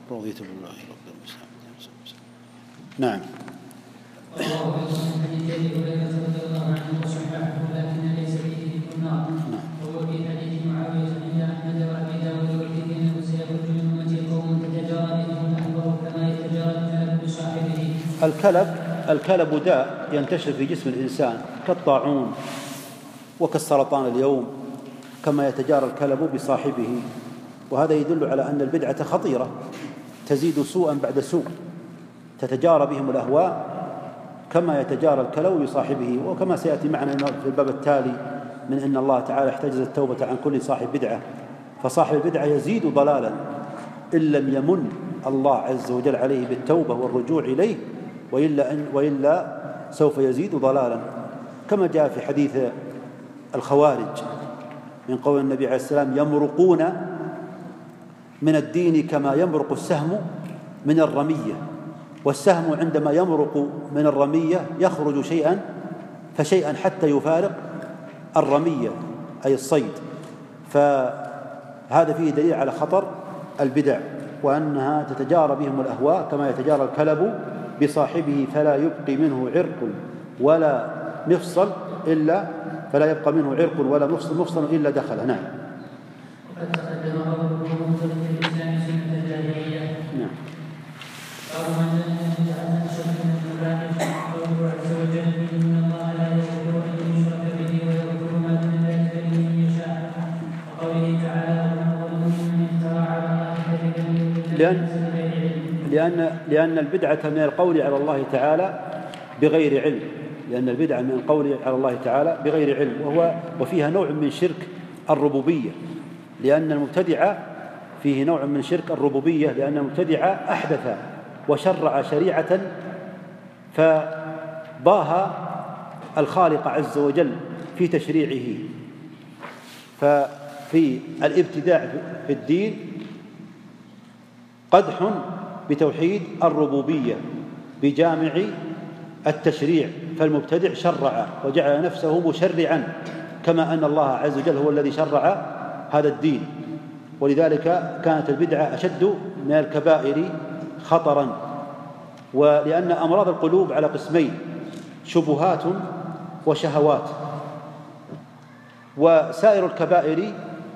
رضيت بالله رب المسلمين. نعم. الكلب داء ينتشر في جسم الإنسان كالطاعون وكالسرطان اليوم، كما يتجارى الكلب بصاحبه، وهذا يدل على أن البدعة خطيرة تزيد سوءا بعد سوء، تتجارى بهم الأهواء كما يتجارى الكلب بصاحبه. وكما سيأتي معنا في الباب التالي من أن الله تعالى احتجز التوبة عن كل صاحب بدعة، فصاحب البدعة يزيد ضلالا إن لم يمن الله عز وجل عليه بالتوبة والرجوع إليه، وإلا سوف يزيد ضلالا، كما جاء في حديث الخوارج من قول النبي عليه السلام: يمرقون من الدين كما يمرق السهم من الرمية، والسهم عندما يمرق من الرمية يخرج شيئا فشيئا حتى يفارق الرمية أي الصيد. فهذا فيه دليل على خطر البدع، وأنها تتجارى بهم الأهواء كما يتجارى الكلب بصاحبه، فلا يبقي منه عرق ولا مفصل إلا مفصل إلا دخله. نعم. وقد تقدم قوله في الإسلام سنة الجاهلية. نعم. قوله عز وجل: إن الله لا يغفر أن يشرك به ويغفر ما دون ذلك لمن يشاء. وقوله تعالى: ومن افترى على الله كذبا لأن البدعة من القول على الله تعالى بغير علم، لأن البدعة من القول على الله تعالى بغير علم، وفيها نوع من شرك الربوبية، لأن المبتدع فيه نوع من شرك الربوبية، لأن المبتدع أحدث وشرع شريعة فضاها الخالق عز وجل في تشريعه. ففي الابتداع في الدين قدح بتوحيد الربوبية بجامع التشريع، فالمبتدع شرع وجعل نفسه مشرعا، كما أن الله عز وجل هو الذي شرع هذا الدين. ولذلك كانت البدعة أشد من الكبائر خطرا. ولأن أمراض القلوب على قسمين: شبهات وشهوات. وسائر الكبائر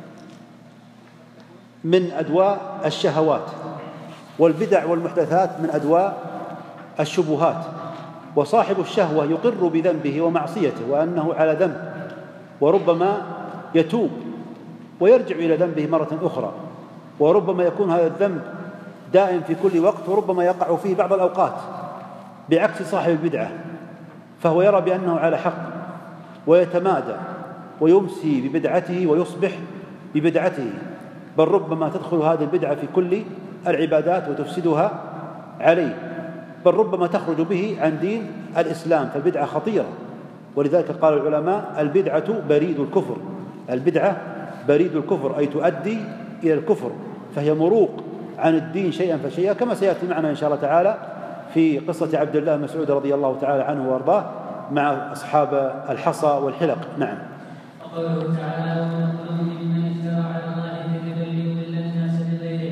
من أدواء الشهوات، والبدع والمحدثات من أدواء الشبهات. وصاحب الشهوة يقر بذنبه ومعصيته وأنه على ذنب، وربما يتوب ويرجع إلى ذنبه مرة أخرى، وربما يكون هذا الذنب دائم في كل وقت، وربما يقع فيه بعض الأوقات، بعكس صاحب البدعة، فهو يرى بأنه على حق ويتمادى ويمسي ببدعته ويصبح ببدعته، بل ربما تدخل هذه البدعة في كل العبادات وتفسدها عليه، بل ربما تخرج به عن دين الإسلام، فالبدعة خطيرة. ولذلك قال العلماء: البدعة بريد الكفر. البدعة بريد الكفر، أي تؤدي إلى الكفر، فهي مروق عن الدين شيئا فشيئا، كما سيأتي معنا إن شاء الله تعالى في قصة عبد الله مسعود رضي الله تعالى عنه وارضاه مع أصحاب الحصى والحلق. نعم. وقوله تعالى: ومن افترى على الله كذبا ليضل الناس بغير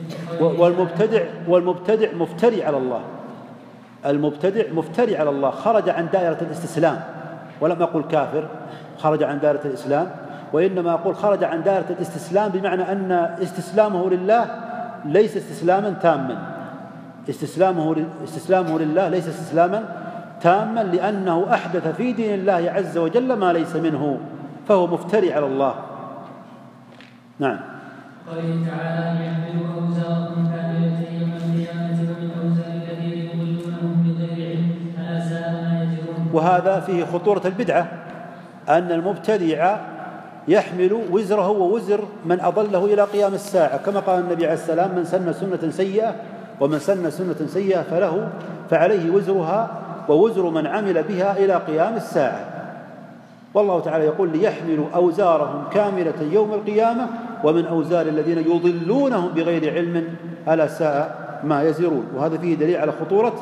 علم. والمبتدع مفتري على الله. المبتدع مفتري على الله، خرج عن دائرة الاستسلام، ولم أقل كافر خرج عن دائرة الإسلام، وإنما أقول خرج عن دائرة الاستسلام، بمعنى أن استسلامه لله ليس استسلاما تاما. استسلامه لله ليس استسلاما تاما، لأنه أحدث في دين الله عز وجل ما ليس منه، فهو مفتري على الله. نعم. قوله تعالى: يحملوا أوزارهم كاملة يوم القيامة ومن أوزار الذين يضلونهم بغير علم ألا ساء ما يزرون. وهذا فيه خطورة البدعة، أن المبتدع يحمل وزره ووزر من أضله إلى قيام الساعة، كما قال النبي عليه السلام: من سن سنة سيئة ومن سن سنة سيئة فعليه وزرها ووزر من عمل بها إلى قيام الساعة. والله تعالى يقول: ليحملوا أوزارهم كاملة يوم القيامة ومن أوزار الذين يضلونهم بغير علم ألا ساء ما يزرون. وهذا فيه دليل على خطورة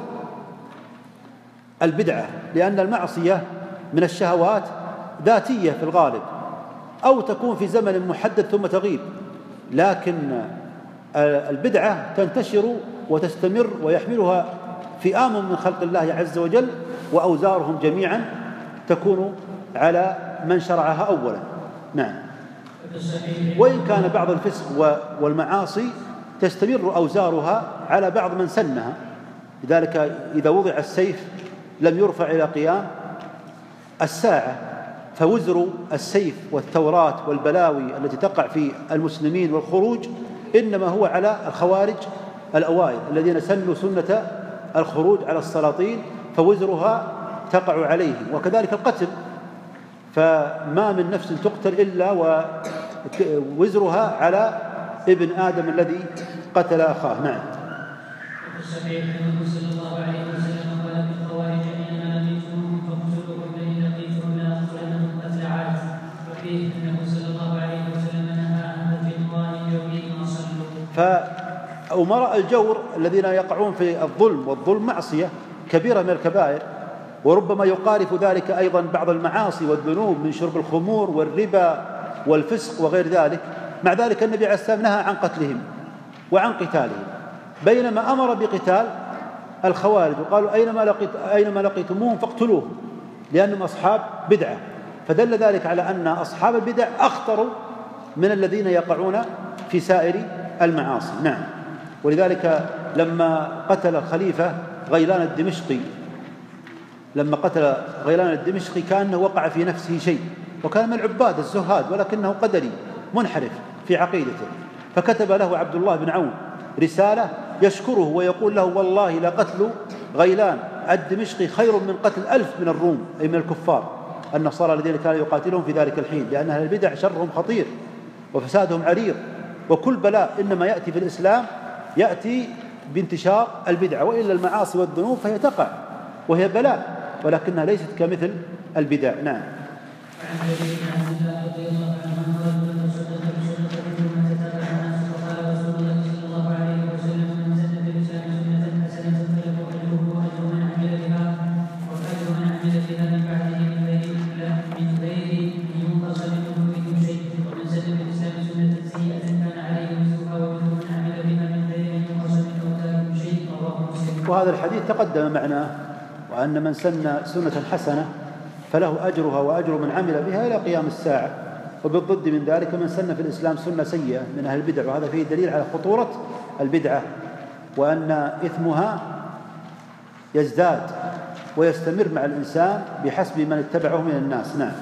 البدعة، لأن المعصية من الشهوات ذاتية في الغالب، أو تكون في زمن محدد ثم تغيب، لكن البدعة تنتشر وتستمر ويحملها فئام من خلق الله عز وجل، وأوزارهم جميعا تكون على من شرعها أولا. نعم. وإن كان بعض الفسق والمعاصي تستمر أوزارها على بعض من سنها، لذلك إذا وضع السيف لم يرفع إلى قيام الساعة، فوزر السيف والثورات والبلاوي التي تقع في المسلمين والخروج إنما هو على الخوارج الأوائل الذين سنوا سنة الخروج على السلاطين، فوزرها تقع عليهم. وكذلك القتل، فما من نفس تقتل إلا ووزرها على ابن آدم الذي قتل أخاه. نعم. الصحيح أنه صلى الله عليه وسلم قال في الخوارج إنما لقيتم فاقتلوهم فإن لقيتم لا تقتلنهم قتل عاد، وفيه أنه صلى الله عليه وسلم نهى عن الفتوان يومين وصلوا. فأمراء الجور الذين يقعون في الظلم، والظلم معصية كبيرة من الكبائر، وربما يقارف ذلك أيضا بعض المعاصي والذنوب من شرب الخمور والربا والفسق وغير ذلك، مع ذلك النبي عليه السلام نهى عن قتلهم وعن قتالهم، بينما أمر بقتال الخوارج وقالوا أينما لقيتموهم فاقتلوهم لأنهم أصحاب بدعة، فدل ذلك على أن أصحاب البدع أخطر من الذين يقعون في سائر المعاصي. نعم. ولذلك لما قتل الخليفة غيلان الدمشقي كأنه وقع في نفسه شيء، وكان من العباد الزهاد ولكنه قدري منحرف في عقيدته، فكتب له عبد الله بن عون رسالة يشكره ويقول له والله لقتل غيلان الدمشقي خير من قتل 1000 من الروم، أي من الكفار النصارى الذين كانوا يقاتلهم في ذلك الحين، لأن أهل البدع شرهم خطير وفسادهم عريض، وكل بلاء إنما يأتي في الإسلام يأتي بانتشار البدع، وإلا المعاصي والذنوب فهي تقع وهي بلاء ولكنها ليست كمثل البدع. نعم. وهذا الحديث تقدم معناه، وأن من سن سنة حسنة فله أجرها وأجر من عمل بها إلى قيام الساعة، وبالضد من ذلك من سن في الإسلام سنة سيئة من أهل البدع، وهذا فيه دليل على خطورة البدعة وأن إثمها يزداد ويستمر مع الإنسان بحسب من اتبعه من الناس. نعم.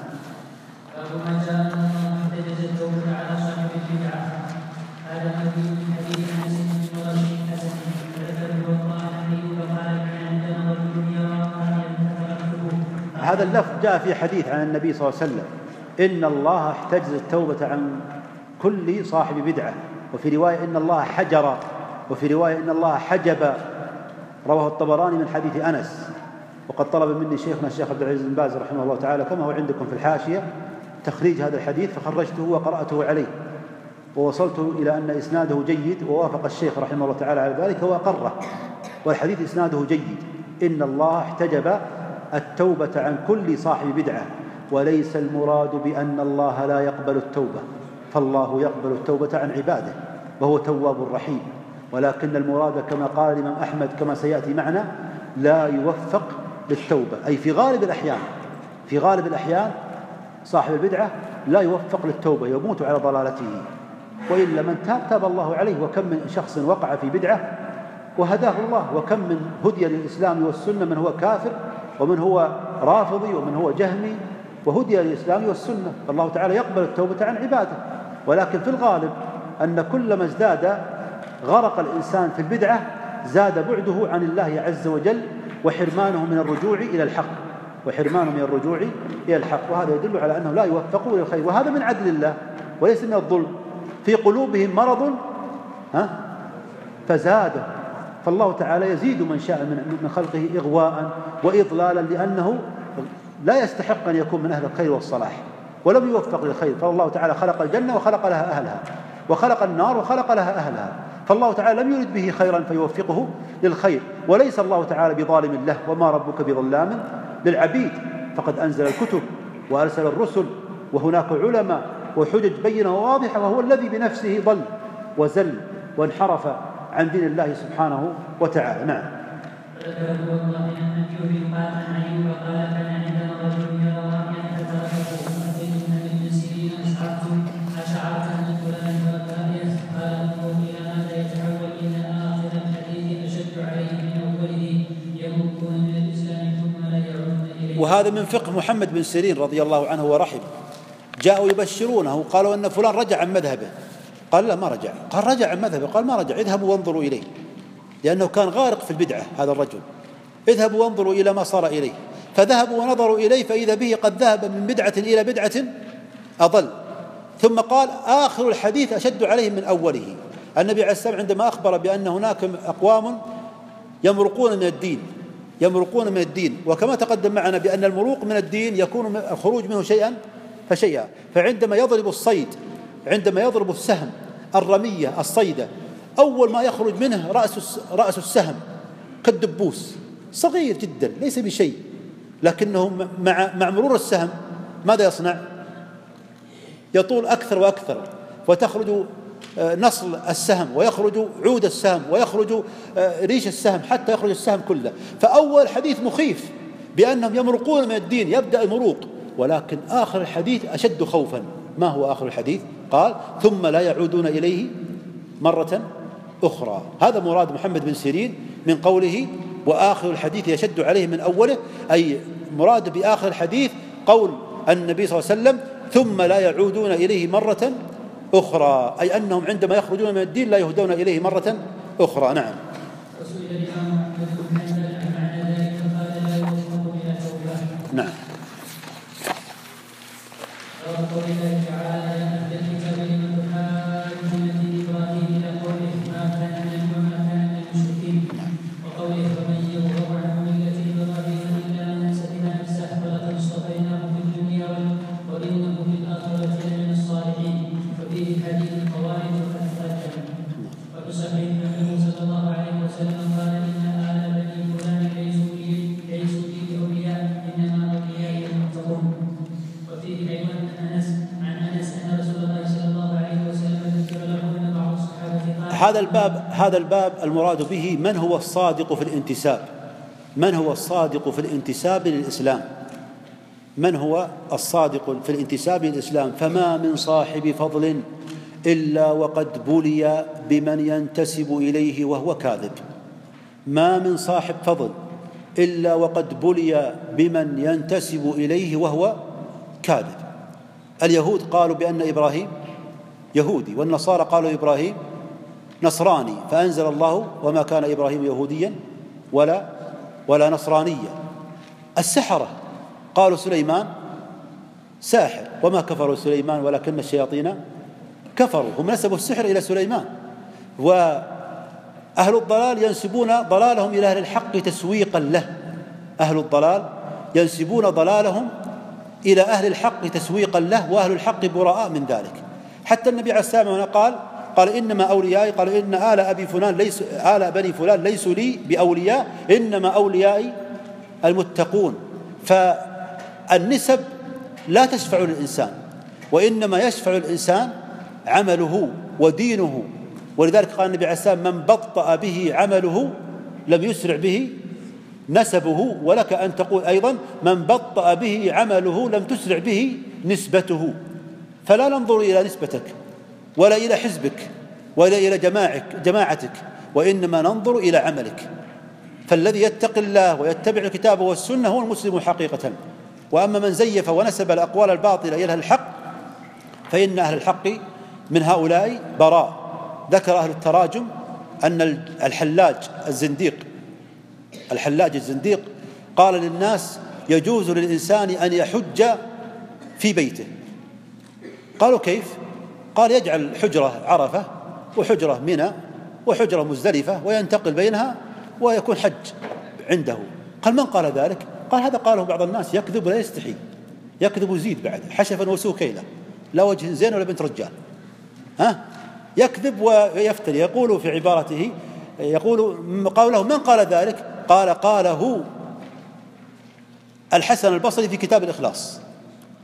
هذا اللفظ جاء في حديث عن النبي صلى الله عليه وسلم إن الله احتجز التوبة عن كل صاحب بدعة، وفي رواية إن الله حجر، وفي رواية إن الله حجب، رواه الطبراني من حديث أنس. وقد طلب مني شيخنا الشيخ عبد العزيز بن باز رحمه الله تعالى كما هو عندكم في الحاشية تخريج هذا الحديث، فخرجته وقرأته عليه ووصلت إلى أن إسناده جيد، ووافق الشيخ رحمه الله تعالى على ذلك وأقره، والحديث إسناده جيد. إن الله احتجب التوبة عن كل صاحب بدعة، وليس المراد بأن الله لا يقبل التوبة، فالله يقبل التوبة عن عباده وهو تواب رحيم، ولكن المراد كما قال الإمام أحمد كما سيأتي معنا لا يوفق للتوبة، أي في غالب الأحيان صاحب البدعة لا يوفق للتوبة، يموت على ضلالته، وإلا من تاب الله عليه. وكم من شخص وقع في بدعة وهداه الله، وكم من هدي للإسلام والسنة من هو كافر ومن هو رافضي ومن هو جهمي وهدي للإسلام والسنة، فالله تعالى يقبل التوبة عن عباده. ولكن في الغالب أن كلما ازداد غرق الإنسان في البدعة زاد بعده عن الله عز وجل وحرمانه من الرجوع إلى الحق، وهذا يدل على أنه لا يوفقوا إلى الخير، وهذا من عدل الله وليس من الظلم. في قلوبهم مرض فزاده، فالله تعالى يزيد من شاء من خلقه إغواء وإضلالا، لأنه لا يستحق أن يكون من أهل الخير والصلاح ولم يوفق للخير. فالله تعالى خلق الجنة وخلق لها أهلها، وخلق النار وخلق لها أهلها، فالله تعالى لم يرد به خيرا فيوفقه للخير، وليس الله تعالى بظالم له، وما ربك بظلام للعبيد، فقد أنزل الكتب وأرسل الرسل، وهناك علماء وحجج بينة وواضحة، وهو الذي بنفسه ضل وزل وانحرف عن دين الله سبحانه وتعالى. نعم. وهذا من فقه محمد بن سيرين رضي الله عنه ورحمه. جاءوا يبشرونه، قالوا أن فلان رجع عن مذهبه، قال لا ما رجع، قال رجع عن مذهبه، قال ما رجع، اذهبوا وانظروا إليه، لأنه كان غارق في البدعة هذا الرجل. اذهبوا وانظروا إلى ما صار إليه. فذهبوا ونظروا إليه فإذا به قد ذهب من بدعة إلى بدعة أضل. ثم قال آخر الحديث أشد عليه من أوله. النبي عليه السلام عندما أخبر بأن هناك أقوام يمرقون من الدين، وكما تقدم معنا بأن المروق من الدين يكون الخروج منه شيئا فشيئا. فعندما يضرب الصيد، عندما يضرب السهم الرمية الصيدة، أول ما يخرج منه رأس السهم كالدبوس، صغير جدا ليس بشيء، لكنه مع مرور السهم ماذا يصنع؟ يطول أكثر وأكثر، وتخرج نصل السهم، ويخرج عود السهم، ويخرج ريش السهم، حتى يخرج السهم كله. فأول حديث مخيف بأنهم يمرقون من الدين، يبدأ المروق، ولكن آخر الحديث أشد خوفا. ما هو آخر الحديث؟ قال ثم لا يعودون إليه مرة أخرى. هذا مراد محمد بن سيرين من قوله وآخر الحديث يشد عليه من أوله، أي مراد بآخر الحديث قول النبي صلى الله عليه وسلم ثم لا يعودون إليه مرة أخرى، أي أنهم عندما يخرجون من الدين لا يهدون إليه مرة أخرى. نعم. نعم. هذا الباب المراد به من هو الصادق في الانتساب، من هو الصادق في الانتساب للإسلام، من هو الصادق في الانتساب للإسلام. فما من صاحب فضل إلا وقد بلي بمن ينتسب إليه وهو كاذب. ما من صاحب فضل إلا وقد بلي بمن ينتسب إليه وهو كاذب. اليهود قالوا بأن إبراهيم يهودي، والنصارى قالوا إبراهيم نصراني، فأنزل الله وما كان إبراهيم يهوديا ولا نصرانيا. السحرة قالوا سليمان ساحر، وما كفروا سليمان ولكن الشياطين كفروا، هم نسبوا السحر إلى سليمان. وأهل الضلال ينسبون ضلالهم إلى أهل الحق تسويقا له، أهل الضلال ينسبون ضلالهم إلى أهل الحق تسويقا له، وأهل الحق براء من ذلك. حتى النبي عليه السلام هنا قال إنما أوليائي، قال إن آل بني فلان ليسوا لي بأولياء، إنما أوليائي المتقون. فالنسب لا تشفع للإنسان، وإنما يشفع الإنسان عمله ودينه. ولذلك قال النبي عليه السلام من بطأ به عمله لم يسرع به نسبه. ولك أن تقول أيضا من بطأ به عمله لم تسرع به نسبته. فلا ننظر إلى نسبتك ولا إلى حزبك ولا إلى جماعتك، وإنما ننظر إلى عملك. فالذي يتقي الله ويتبع الكتاب والسنة هو المسلم حقيقة. وأما من زيف ونسب الأقوال الباطلة إلى الحق فإن أهل الحق من هؤلاء براء. ذكر أهل التراجم أن الحلاج الزنديق قال للناس يجوز للإنسان أن يحج في بيته. قالوا كيف؟ قال يجعل حجرة عرفة وحجرة منى وحجرة مزدلفة وينتقل بينها ويكون حج عنده. قال من قال ذلك؟ قال هذا قاله بعض الناس يكذب ولا يستحي، يكذب ويزيد بعد حشفا وسوكيلا، لا وجه زين ولا بنت رجال، يكذب ويفتري. يقول في عبارته قوله من قال ذلك؟ قاله الحسن البصري في كتاب الإخلاص.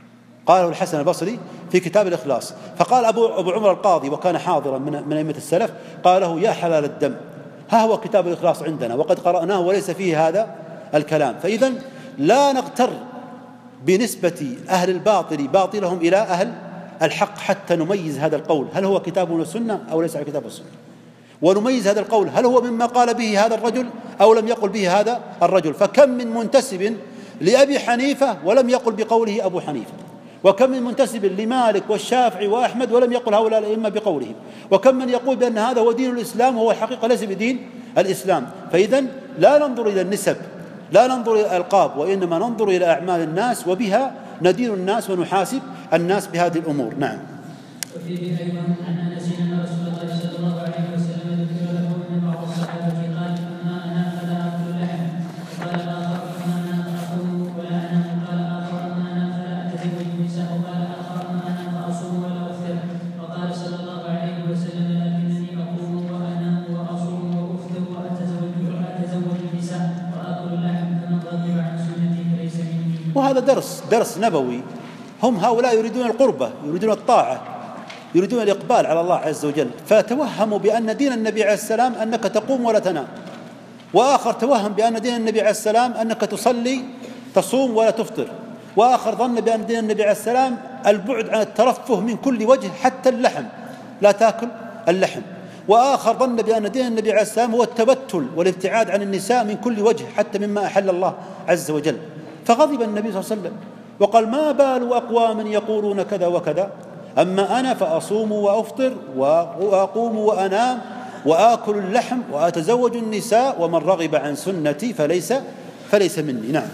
قاله الحسن البصري في كتاب الإخلاص. فقال أبو عمر القاضي وكان حاضرا من أئمة السلف، قال له: يا حلال الدم، ها هو كتاب الإخلاص عندنا وقد قرأناه وليس فيه هذا الكلام. فإذا لا نغتر بنسبة أهل الباطل باطلهم إلى أهل الحق حتى نميز هذا القول هل هو كتاب والسنة أو ليس على كتاب والسنة، ونميز هذا القول هل هو مما قال به هذا الرجل أو لم يقل به هذا الرجل. فكم من منتسب لأبي حنيفة ولم يقل بقوله أبو حنيفة، وكم من منتسب لمالك والشافعي وأحمد ولم يقل هؤلاء الأئمة بقولهم، وكم من يقول بأن هذا هو دين الإسلام وهو الحقيقة ليس بدين الإسلام. فإذا لا ننظر إلى النسب، لا ننظر إلى الألقاب، وإنما ننظر إلى أعمال الناس، وبها ندين الناس ونحاسب الناس بهذه الأمور. نعم. وفيه أيضا أن نسينا رسول الله صلى الله عليه وسلم ذكر له أن بعض الصحابة قال: أما أنا فلا آكل اللحم، وقال آخر: أما أنا فأصوم ولا أنام، قال آخر: أما أنا فلا أتزوج النساء، وقال آخر: أما أنا فأصوم ولا أفطر، وقال صلى الله عليه وسلم: لكنني أقوم وأنام وأصوم وأفطر وأتزوج النساء وآكل اللحم، فمن رغب عن سنتي فليس مني. وهذا درس نبوي. هم هؤلاء يريدون القربة، يريدون الطاعة، يريدون الإقبال على الله عز وجل، فتوهموا بأن دين النبي عليه السلام أنك تقوم ولا تنام، وآخر توهم بأن دين النبي عليه السلام أنك تصلي تصوم ولا تفطر، وآخر ظن بأن دين النبي عليه السلام البعد عن الترفه من كل وجه حتى اللحم، لا تأكل اللحم، وآخر ظن بأن دين النبي عليه السلام هو التبتل والابتعاد عن النساء من كل وجه حتى مما أحل الله عز وجل. فغضب النبي صلى الله عليه وسلم وقال: ما بال أقوام يقولون كذا وكذا، أما أنا فأصوم وأفطر وأقوم وأنام وآكل اللحم وأتزوج النساء، ومن رغب عن سنتي فليس مني. نعم.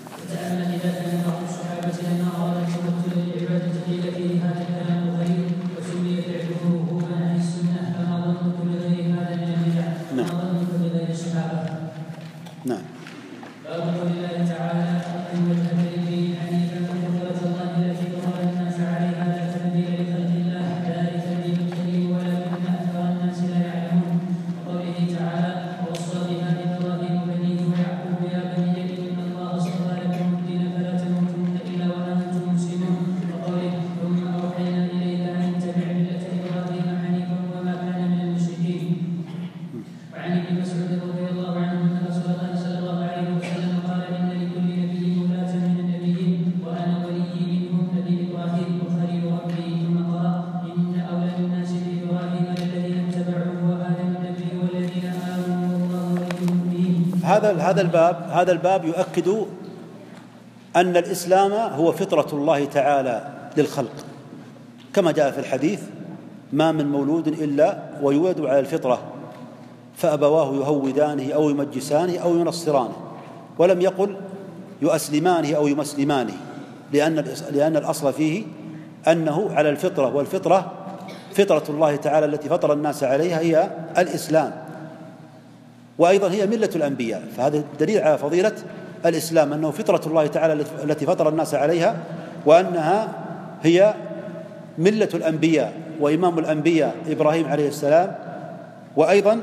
نعم. هذا الباب يؤكد أن الإسلام هو فطرة الله تعالى للخلق، كما جاء في الحديث: ما من مولود إلا ويولد على الفطرة، فأبواه يهودانه أو يمجسانه أو ينصرانه، ولم يقل يؤسلمانه أو يمسلمانه، لأن الأصل فيه أنه على الفطرة، والفطرة فطرة الله تعالى التي فطر الناس عليها هي الإسلام، وأيضا هي ملة الأنبياء. فهذا دليل على فضيلة الإسلام، أنه فطرة الله تعالى التي فطر الناس عليها، وأنها هي ملة الأنبياء وإمام الأنبياء إبراهيم عليه السلام. وأيضا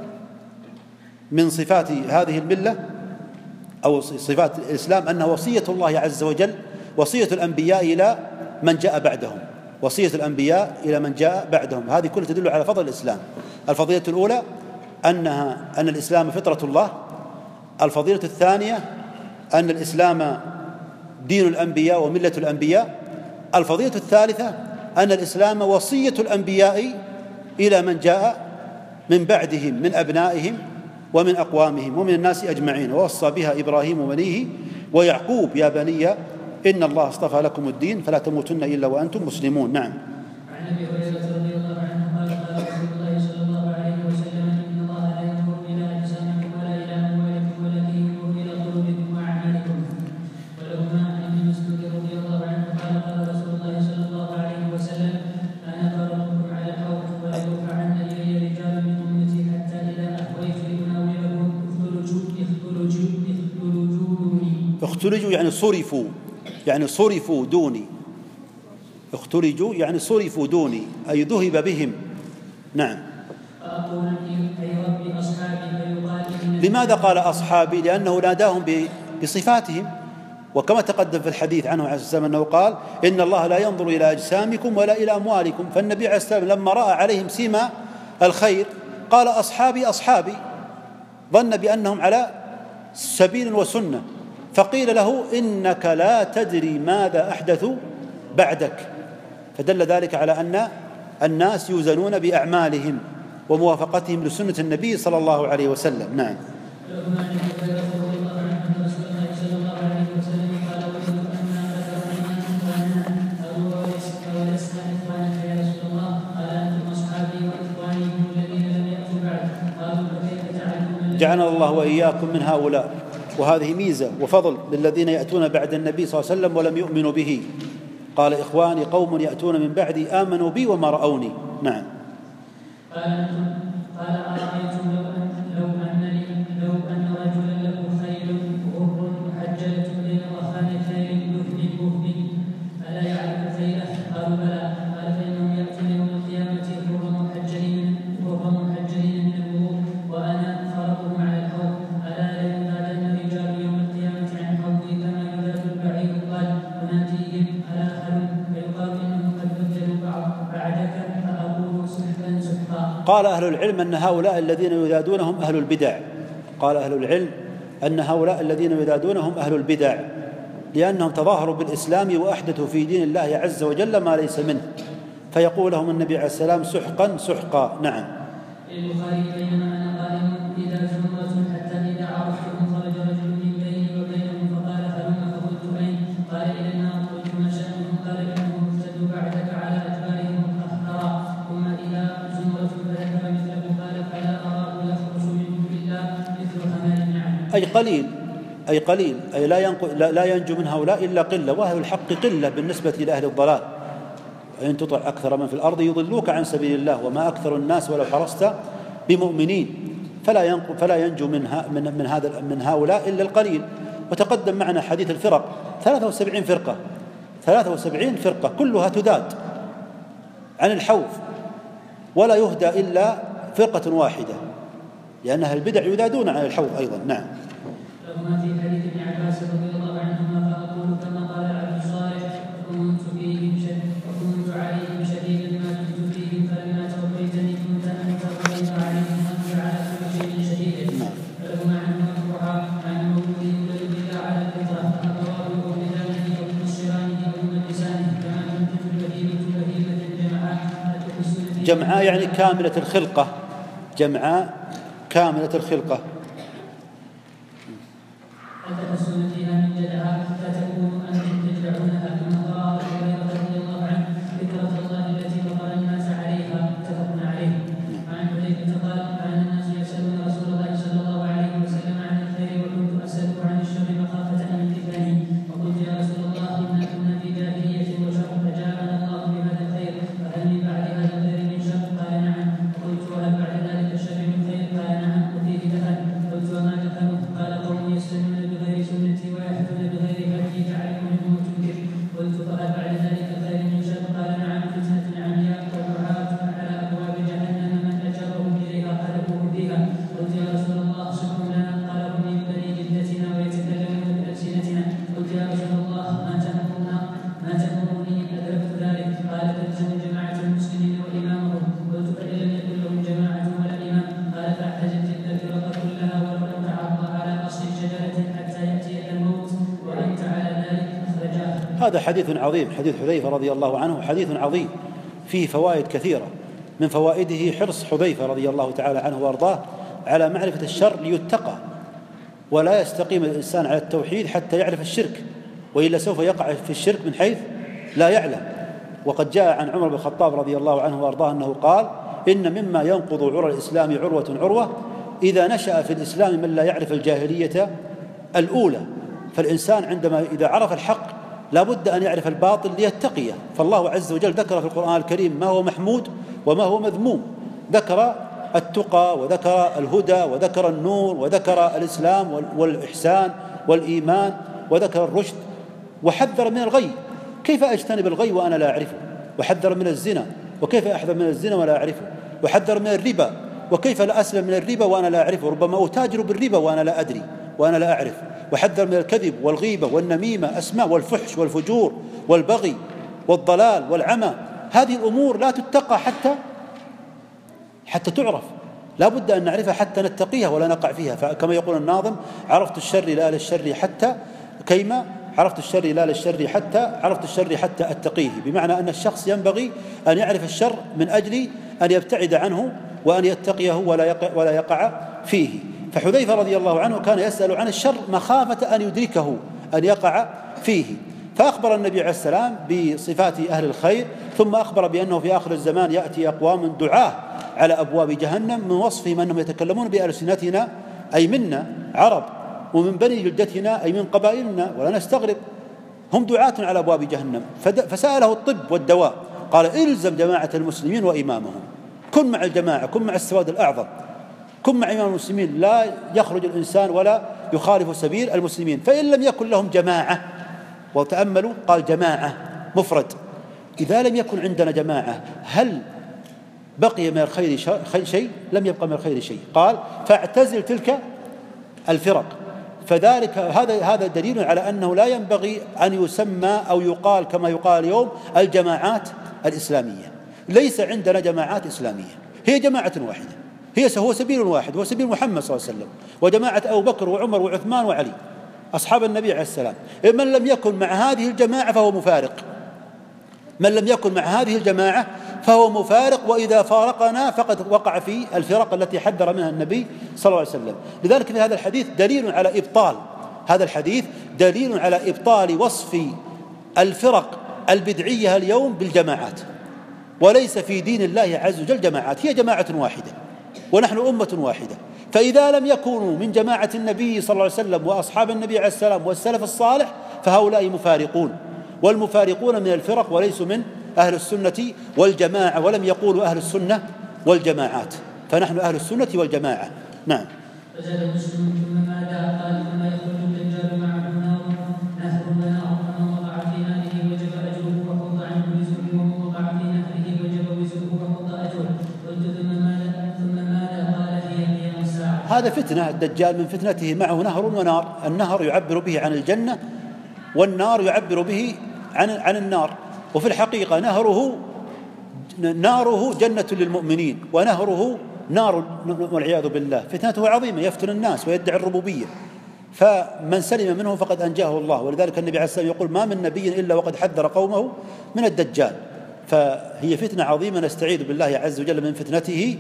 من صفات هذه الملة أو صفات الإسلام أنها وصية الله عز وجل، وصية الأنبياء إلى من جاء بعدهم، وصية الأنبياء إلى من جاء بعدهم. هذه كلها تدل على فضل الإسلام. الفضيلة الأولى أن الإسلام فطرة الله. الفضيلة الثانية أن الإسلام دين الأنبياء وملة الأنبياء. الفضيلة الثالثة أن الإسلام وصية الأنبياء إلى من جاء من بعدهم من أبنائهم ومن أقوامهم ومن الناس أجمعين، ووصى بها إبراهيم وبنيه ويعقوب: يا بني إن الله اصطفى لكم الدين فلا تموتن إلا وأنتم مسلمون. نعم. عن أبي هريرة رضي الله عنه قال: قال رسول الله صلى الله عليه وسلم: إن الله لا ينظر إلى أجسامكم ولا إلى أموالكم ولكن ينظر إلى قلوبكم وأعمالكم. ولهما عن ابن مسعود رضي الله عنه قال: قال رسول الله صلى الله عليه وسلم: أنا فرضكم على الحوض ولا يرفعن إلي رجال من أمتي حتى إذا أهويت لأناولهم اختلجوا يعني صرفوا دوني. اختلجوا يعني صرفوا دوني، أي ذهب بهم. نعم. لماذا قال أصحابي؟ لأنه ناداهم بصفاتهم، وكما تقدم في الحديث عنه عليه السلام أنه قال إن الله لا ينظر إلى أجسامكم ولا إلى أموالكم. فالنبي عليه السلام لما رأى عليهم سيما الخير قال أصحابي أصحابي، ظن بأنهم على سبيل وسنة، فقيل له إنك لا تدري ماذا أحدثوا بعدك. فدل ذلك على أن الناس يوزنون بأعمالهم وموافقتهم لسنة النبي صلى الله عليه وسلم. نعم. جعلنا الله وإياكم من هؤلاء. وهذه ميزة وفضل للذين يأتون بعد النبي صلى الله عليه وسلم ولم يؤمنوا به. قال إخواني قوم يأتون من بعدي آمنوا بي وما رأوني. نعم. قال أرأيتم لو أن رجلا له خيل غر محجلة بين ظهران خيل بهن ألا يعرف خيله؟ قالوا بلى. قال فإنهم يأتون يوم القيامة غر محجلين من الوضوء وأنا فرقهم على الحوض. ألا ينادن الرجال يوم القيامة عن حوضي كما ينادى البعير؟ قال وناديهم ألا هلم؟ فيقال إنهم قد بدلوا بعدك فأقول سحقا سحقا. قال أهل العلم أن هؤلاء الذين يذادونهم أهل البدع. قال أهل العلم أن هؤلاء الذين يذادونهم أهل البدع لأنهم تظاهروا بالإسلام وأحدثوا في دين الله عز وجل ما ليس منه، فيقول لهم النبي عليه السلام سحقا سحقا. نعم. البخاري بينما أنا قائم إذا زمرة حتى إذا عرفتهم خرج رجل من بيني وبينهم فقال هلم؟ فقلت أين؟ قال إلى النار. قلت ما شأنهم؟ قال إنهم ارتدوا بعدك على أدبارهم أخطرا. ثم إذا زمرة فذكر مثله قال فلا أراه يخرج منهم إلا مثل حمال النعم. أي قليل لا ينجو من هؤلاء إلا قلة، وأهل الحق قلة بالنسبة لأهل الضلال. وإن تطع أكثر من في الأرض يضلوك عن سبيل الله وما أكثر الناس ولو حرصت بمؤمنين. فلا ينجو من هؤلاء إلا القليل. وتقدم معنا حديث الفرق 73 فرقة كلها تذاد عن الحوض ولا يهدى إلا فرقة واحدة، لأن أهل البدع يذادون عن الحوض أيضا. نعم. وما في حديث ابن عباس رضي الله عنهما فأقول كما قال العبد الصالح وكنت عليهم شديدا ما كنت فيهم فلما توفيتني كنت أنت وأنت عليهم وأنت على كل شيء شديد. فلهما عنه مكروها عن مولود يولد إلا على الفطرة فأبواه يولدانه أو يبشرانه أو يمجسانه كما تنتج البهيمة جمعاء يعني كاملة الخلقة. جمعاء كاملة الخلقة. أتحسون فيها من جدها فتكونوا أنتم تتبعونها كما قال أبو هريرة رضي الله عنه فطرة الله التي فطر الناس عليها متفق عليه. وعن حذيفة قال كان الناس يسألون رسول الله صلى الله عليه وسلم عن الخير وكنت أسأله عن الشر مخافة أن يدركني وقلت يا رسول الله إنا كنا في جاهلية وشر فجاءنا الله بهذا الخير فهل من بعد هذا الخير من شر؟ قال نعم. قلت وهل بعد ذلك الشر من خير؟ قال نعم. وفيه دخل. قلت وما دخله؟ قال قوم يستنون بغير سنتي ويحفظون بغير هدي تعلمهم وتنكر. قلت فهل بعد ذلك الخير من شر؟ قال نعم. فتنة عمياء ودعاة على أبواب جهنم من أجرهم إليها قلبوه فيها. قلت يا رسول الله صفهم لنا. قال هم من بني جلدتنا ويتكلمون بألسنتنا. قلت يا رسول الله ما تأمرني؟ أدركت ذلك. قال تلزم جماعة المسلمين وإمامهم. قلت فإن لم يكن لهم جماعة ولا إمام؟ قال فاعتزل تلك الفرق كلها ولو تعرض على أصل شجرة حتى يأتيك الموت وأنت على ذلك. أخرجاه. هذا حديث عظيم، حديث حذيفة رضي الله عنه حديث عظيم فيه فوائد كثيرة. من فوائده حرص حذيفة رضي الله تعالى عنه وأرضاه على معرفة الشر ليتقى، ولا يستقيم الإنسان على التوحيد حتى يعرف الشرك، وإلا سوف يقع في الشرك من حيث لا يعلم. وقد جاء عن عمر بن الخطاب رضي الله عنه وأرضاه أنه قال إن مما ينقض عرى الإسلام عروة إذا نشأ في الإسلام من لا يعرف الجاهلية الأولى. فالإنسان عندما إذا عرف الحق لا بد أن يعرف الباطل ليتقيه. فالله عز وجل ذكر في القرآن الكريم ما هو محمود وما هو مذموم، ذكر التقى وذكر الهدى وذكر النور وذكر الإسلام والإحسان والإيمان وذكر الرشد، وحذر من الغي. كيف أجتنب الغي وأنا لا أعرفه؟ وحذر من الزنا، وكيف أحذر من الزنا ولا أعرفه؟ وحذر من الربا، وكيف لا أسلم من الربا وأنا لا أعرفه؟ ربما أتاجر بالربا وأنا لا أدري وأنا لا أعرف. وحذر من الكذب والغيبة والنميمة أسماء والفحش والفجور والبغي والضلال والعمى. هذه الأمور لا تتقى حتى تعرف، لا بد أن نعرفها حتى نتقيها ولا نقع فيها. فكما يقول الناظم: عرفت الشر لا للشر حتى كيما عرفت الشر لا للشر حتى عرفت الشر حتى أتقيه. بمعنى أن الشخص ينبغي أن يعرف الشر من أجل أن يبتعد عنه وأن يتقيه ولا يقع فيه. فحذيفة رضي الله عنه كان يسأل عن الشر مخافة أن يدركه، أن يقع فيه. فأخبر النبي عليه السلام بصفات أهل الخير، ثم أخبر بأنه في آخر الزمان يأتي أقوام دعاة على أبواب جهنم من وصفهم أنهم يتكلمون بألسنتنا أي منا عرب، ومن بني جلدتنا أي من قبائلنا، ولا نستغرب، هم دعاة على أبواب جهنم. فسأله الطب والدواء، قال: إلزم جماعة المسلمين وإمامهم، كن مع الجماعة، كن مع السواد الأعظم، كن مع إمام المسلمين، لا يخرج الإنسان ولا يخالف سبيل المسلمين. فإن لم يكن لهم جماعة، وتأملوا قال جماعة مفرد، إذا لم يكن عندنا جماعة هل بقي من الخير شيء؟ لم يبقى من الخير شيء. قال: فاعتزل تلك الفرق. فذلك هذا دليل على أنه لا ينبغي أن يسمى أو يقال كما يقال اليوم الجماعات الإسلامية. ليس عندنا جماعات إسلامية، هي جماعة واحدة، هو سبيل واحد، هو سبيل محمد صلى الله عليه وسلم، وجماعة أبو بكر وعمر وعثمان وعلي أصحاب النبي عليه السلام. من لم يكن مع هذه الجماعة فهو مفارق، من لم يكن مع هذه الجماعة فهو مفارق، وإذا فارقنا فقد وقع في الفرق التي حذر منها النبي صلى الله عليه وسلم. لذلك في هذا الحديث دليل على إبطال، هذا الحديث دليل على إبطال وصف الفرق البدعية اليوم بالجماعات، وليس في دين الله عز وجل جماعات، هي جماعة واحدة ونحن أمة واحدة. فإذا لم يكونوا من جماعة النبي صلى الله عليه وسلم وأصحاب النبي عليه السلام والسلف الصالح فهؤلاء مفارقون، والمفارقون من الفرق وليسوا من أهل السنة والجماعة، ولم يقولوا أهل السنة والجماعات، فنحن أهل السنة والجماعة. نعم. فزاد مسلم: ثم ماذا؟ قال: ثم يخرج الدجال معه نهر فمن وقع في نهره وجب أجره وحط عنه وزره، ومن وقع في نهره وجب وزره وحط أجره. قلت: ثم ماذا؟ قال: هي الساعة. هذا فتنة الدجال، من فتنته معه نهر ونار. النهر يعبر به عن الجنة، والنار يعبر به عن النار. وفي الحقيقة ناره جنة للمؤمنين، ونهره نار والعياذ بالله. فتنته عظيمة، يفتن الناس ويدعي الربوبية، فمن سلم منه فقد أنجاه الله. ولذلك النبي عليه الصلاة والسلام يقول: ما من نبي إلا وقد حذر قومه من الدجال. فهي فتنة عظيمة، نستعيذ بالله عز وجل من فتنته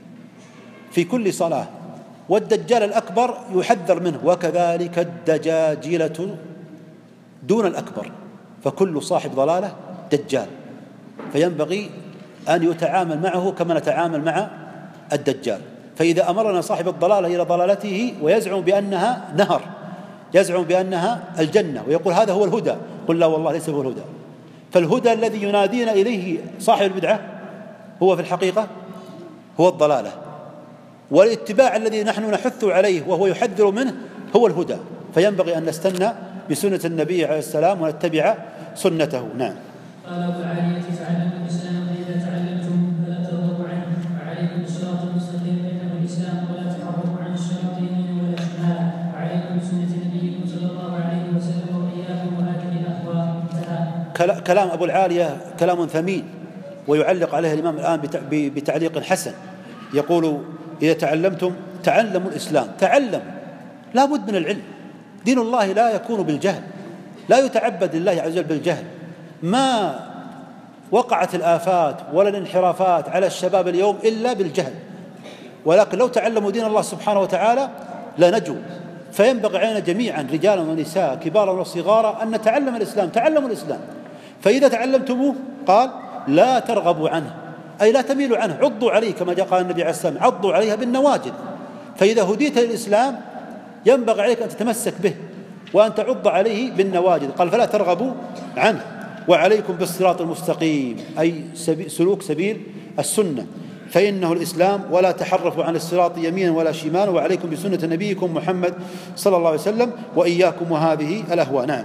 في كل صلاة. والدجال الأكبر يحذر منه، وكذلك الدجاجلة دون الأكبر، فكل صاحب ضلالة دجال، فينبغي أن يتعامل معه كما نتعامل مع الدجال. فإذا أمرنا صاحب الضلالة إلى ضلالته ويزعم بأنها نهر، يزعم بأنها الجنة، ويقول هذا هو الهدى، قل لا والله ليس هو الهدى. فالهدى الذي ينادينا إليه صاحب البدعة هو في الحقيقة هو الضلالة، والاتباع الذي نحن نحث عليه وهو يحذر منه هو الهدى. فينبغي أن نستنى بسنة النبي عليه السلام ونتبع سنته. نعم. قال أبو العالية: تعلموا الإسلام فإذا تعلمتم فلا ترغبوا عنه، وعليكم بالصراط المستقيم فإنه الإسلام، ولا تحرفوا عن الشراط يمينا ولا شمالا، وعليكم بسنة نبيكم صلى الله عليه وسلم وإياكم وهذه الأخبار. انتهى. كلام أبو العالية كلام ثمين، ويعلق عليه الإمام الآن بتعليق حسن، يقول: إذا تعلمتم تعلموا الإسلام. تعلم، لا بد من العلم. دين الله لا يكون بالجهل، لا يتعبد لله عز وجل بالجهل. ما وقعت الآفات ولا الانحرافات على الشباب اليوم إلا بالجهل، ولكن لو تعلموا دين الله سبحانه وتعالى لنجوا. فينبغي علينا جميعا رجالا ونساء كبارا وصغارا أن نتعلم الإسلام. تعلموا الإسلام، فإذا تعلمتموه قال: لا ترغبوا عنه، أي لا تميلوا عنه، عضوا عليه كما قال النبي عليه السلام: عضوا عليها بالنواجذ. فإذا هديت للإسلام ينبغي عليك أن تتمسك به وأن تعض عليه بالنواجذ. قال: فلا ترغبوا عنه، وعليكم بالصراط المستقيم، أي سلوك سبيل السنة، فإنه الإسلام، ولا تحرفوا عن الصراط يمينا ولا شمالا، وعليكم بسنة نبيكم محمد صلى الله عليه وسلم وإياكم وهذه الأهواء. نعم.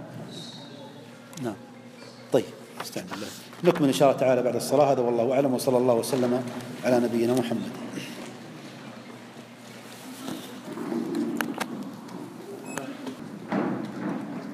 طيب، استعن بالله، نكمل إن شاء الله تعالى بعد الصلاة. هذا والله أعلم، وصلى الله وسلم على نبينا محمد.